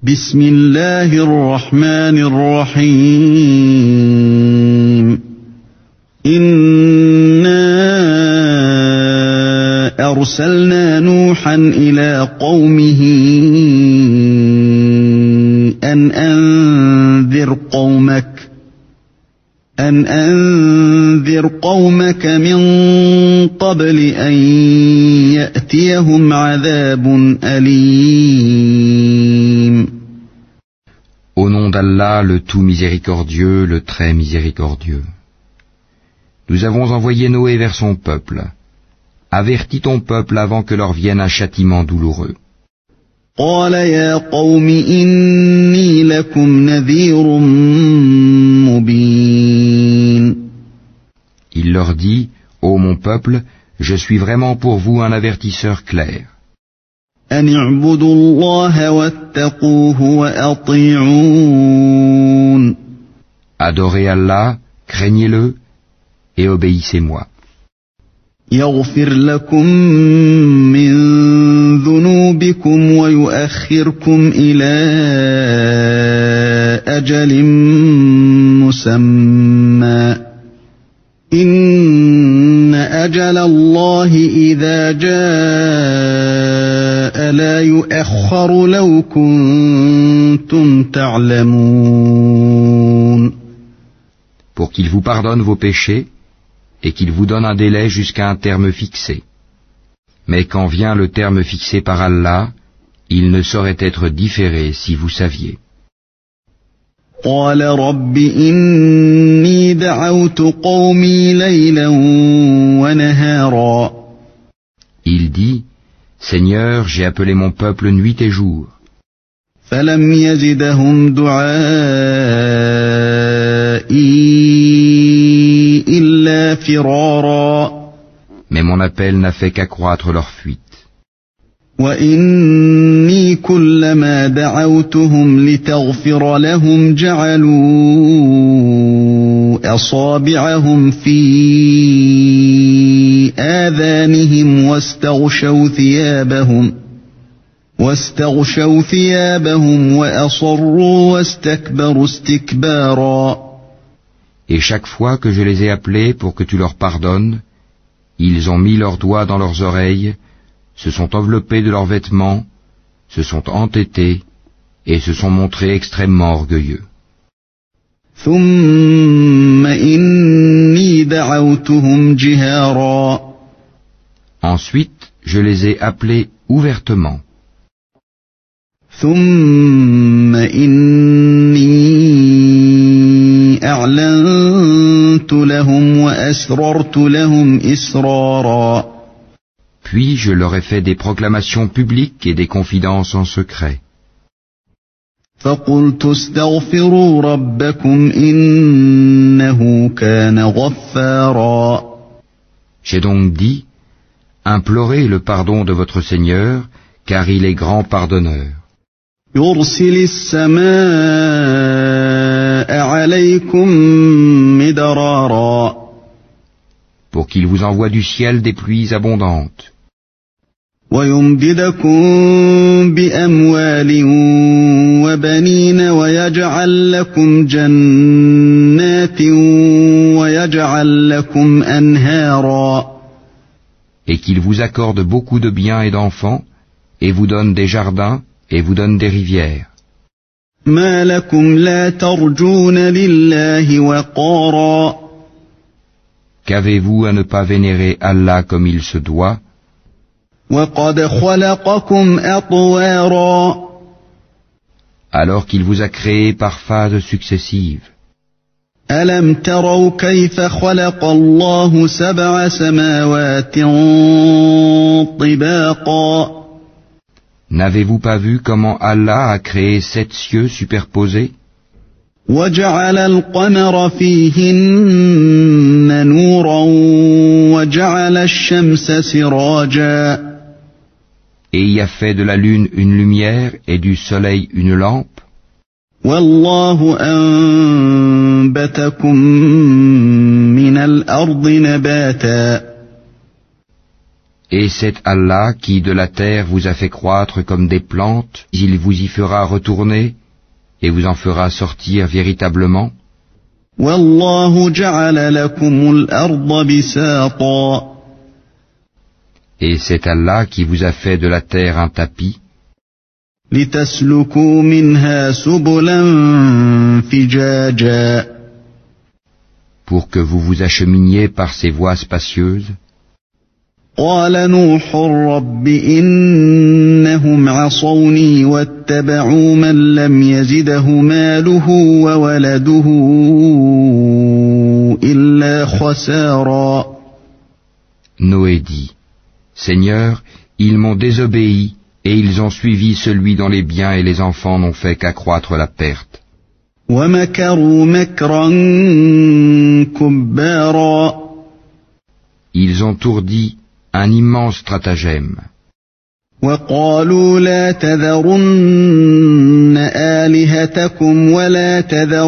بسم الله الرحمن الرحيم إنا أرسلنا نوحا إلى قومه أن أنذر قومك من قبل أن يأتيهم عذاب أليم. Au nom d'Allah, le tout miséricordieux, le très miséricordieux. Nous avons envoyé Noé vers son peuple. Avertis ton peuple avant que leur vienne un châtiment douloureux. قال يا قوم إني لكم نذير مبين. Il leur dit, ô mon peuple, je suis vraiment pour vous un avertisseur clair. أن اعبدوا الله واتقوه وأطيعون. Adorez Allah, craignez-le et obéissez-moi. يغفر لكم من ذنوبكم ويؤخركم إلى أجل مسمى إن أجل الله إذا جاء لا يؤخر لو كنتم تعلمون. Pour qu'il vous pardonne vos péchés et qu'il vous donne un délai jusqu'à un terme fixé. Mais quand vient le terme fixé par Allah, il ne saurait être différé si vous saviez. قال رب إني دعوت قومي ليلا ونهارا. Il dit, Seigneur, j'ai appelé mon peuple nuit et jour. فلم يزدهم دعائي إلا فرارا. Mais mon appel n'a fait qu'accroître leur fuite. وإني كلما دعوتهم لتغفر لهم جعلوا أصابعهم في آذانهم واستغشوا ثيابهم وأصروا واستكبروا استكبارا. Et chaque fois que je les ai appelés pour que tu leur pardonnes, ils ont mis leurs doigts dans leurs oreilles, se sont enveloppés de leurs vêtements, se sont entêtés et se sont montrés extrêmement orgueilleux. ثم إني دعوتهم جهارا. Ensuite, je les ai appelés ouvertement. ثم إني أعلنت لهم وأسررت لهم إسرارا. Puis je leur ai fait des proclamations publiques et des confidences en secret. فقلت استغفروا ربكم إنه كان غفارا. J'ai donc dit, implorez le pardon de votre Seigneur, car il est grand pardonneur. يرسل السماء عليكم مدرارا. Pour qu'il vous envoie du ciel des pluies abondantes. ويمددكم بأموال وبنين ويجعل لكم جنات ويجعل لكم أنهارا. Et qu'il vous accorde beaucoup de biens et d'enfants, et vous donne des jardins, et vous donne des rivières. ما لكم لا ترجون لله وقارا. Qu'avez-vous à ne pas vénérer Allah comme il se doit? وقد خلقكم أطوارا. Alors qu'il vous a créé par phases successives. ألم تروا كيف خلق الله 7 سماوات طباقا. N'avez-vous pas vu comment Allah a créé 7 cieux superposés? وجعل القمر فيهن نورا وجعل الشمس سراجا. Et y a fait de la lune une lumière et du soleil une lampe. والله أنبتكم من الأرض نباتا. Et c'est Allah qui de la terre vous a fait croître comme des plantes, il vous y fera retourner et vous en fera sortir véritablement. وَاللَّهُ جَعَلَ لَكُمُ الْأَرْضَ بِسَاطًا. Et c'est Allah qui vous a fait de la terre un tapis, لِتَسْلُكُوا مِنْهَا سُبُلًا فِجَاجًا. pour que vous vous acheminiez par ces voies spacieuses. قال نوح رب إنهم عصوني واتبعوا من لم يزده ماله وولده إلا خسارا. Noé dit, Seigneur, ils m'ont désobéi et ils ont suivi celui dont les biens et les enfants n'ont fait qu'accroître la perte. ومكروا مكرا كبارا. Ils ont ourdi un immense stratagème. وقالوا لا تذرن آلهتكم ولا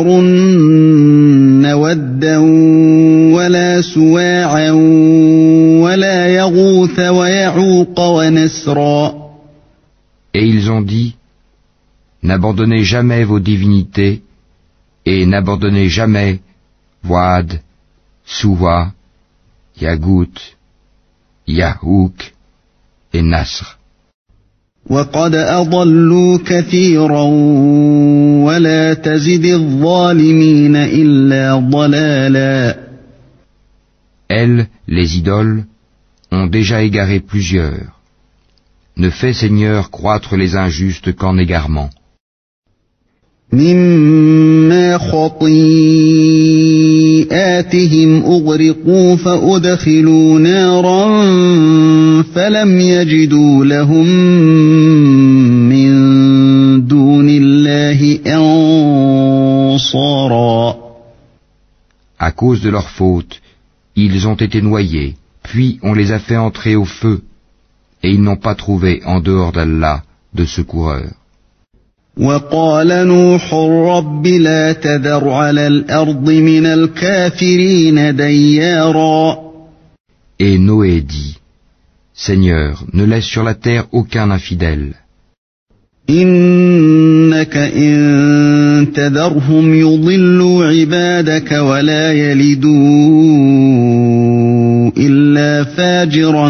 تذرن ودا ولا سواعا ولا يغوث ويعوق ونسرا. Et ils ont dit, n'abandonnez jamais vos divinités et n'abandonnez jamais Wad, Suwa, Yagout, Yahouk et Nasr. وقد أضلوا كثيرا ولا تزد الظالمين إلا ضلالا. Elles, les idoles, ont déjà égaré plusieurs. Ne fais, Seigneur, croître les injustes qu'en égarement. مما خطيئاتهم أغرقوا فأدخلوا نارا فلم يجدوا لهم من دون الله أنصارا. À cause de leur faute, ils ont été noyés, puis on les a fait entrer au feu, et ils n'ont pas trouvé en dehors d'Allah de secoureurs. وقال نوح رب لا تذر على الأرض من الكافرين ديارا. Et Noé dit, Seigneur, ne laisse sur la terre aucun infidèle. إنك إن تذرهم يضلوا عبادك ولا يلدوا إلا فاجرا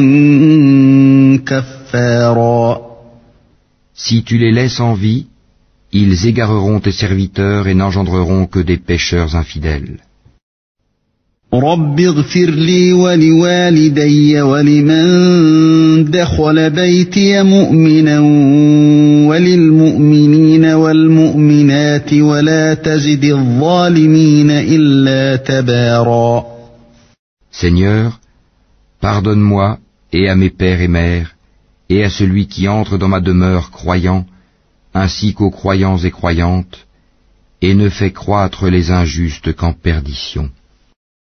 كفارا. Si tu les laisses en vie, ils égareront tes serviteurs et n'engendreront que des pécheurs infidèles. رب اغفر لي ولوالدي ولمن دخل بيتي مؤمنا وللمؤمنين والمؤمنات ولا تزد الظالمين إلا تبارا. Seigneur, pardonne-moi et à mes pères et mères, et à celui qui entre dans ma demeure croyant, ainsi qu'aux croyants et croyantes, et ne fais croître les injustes qu'en perdition.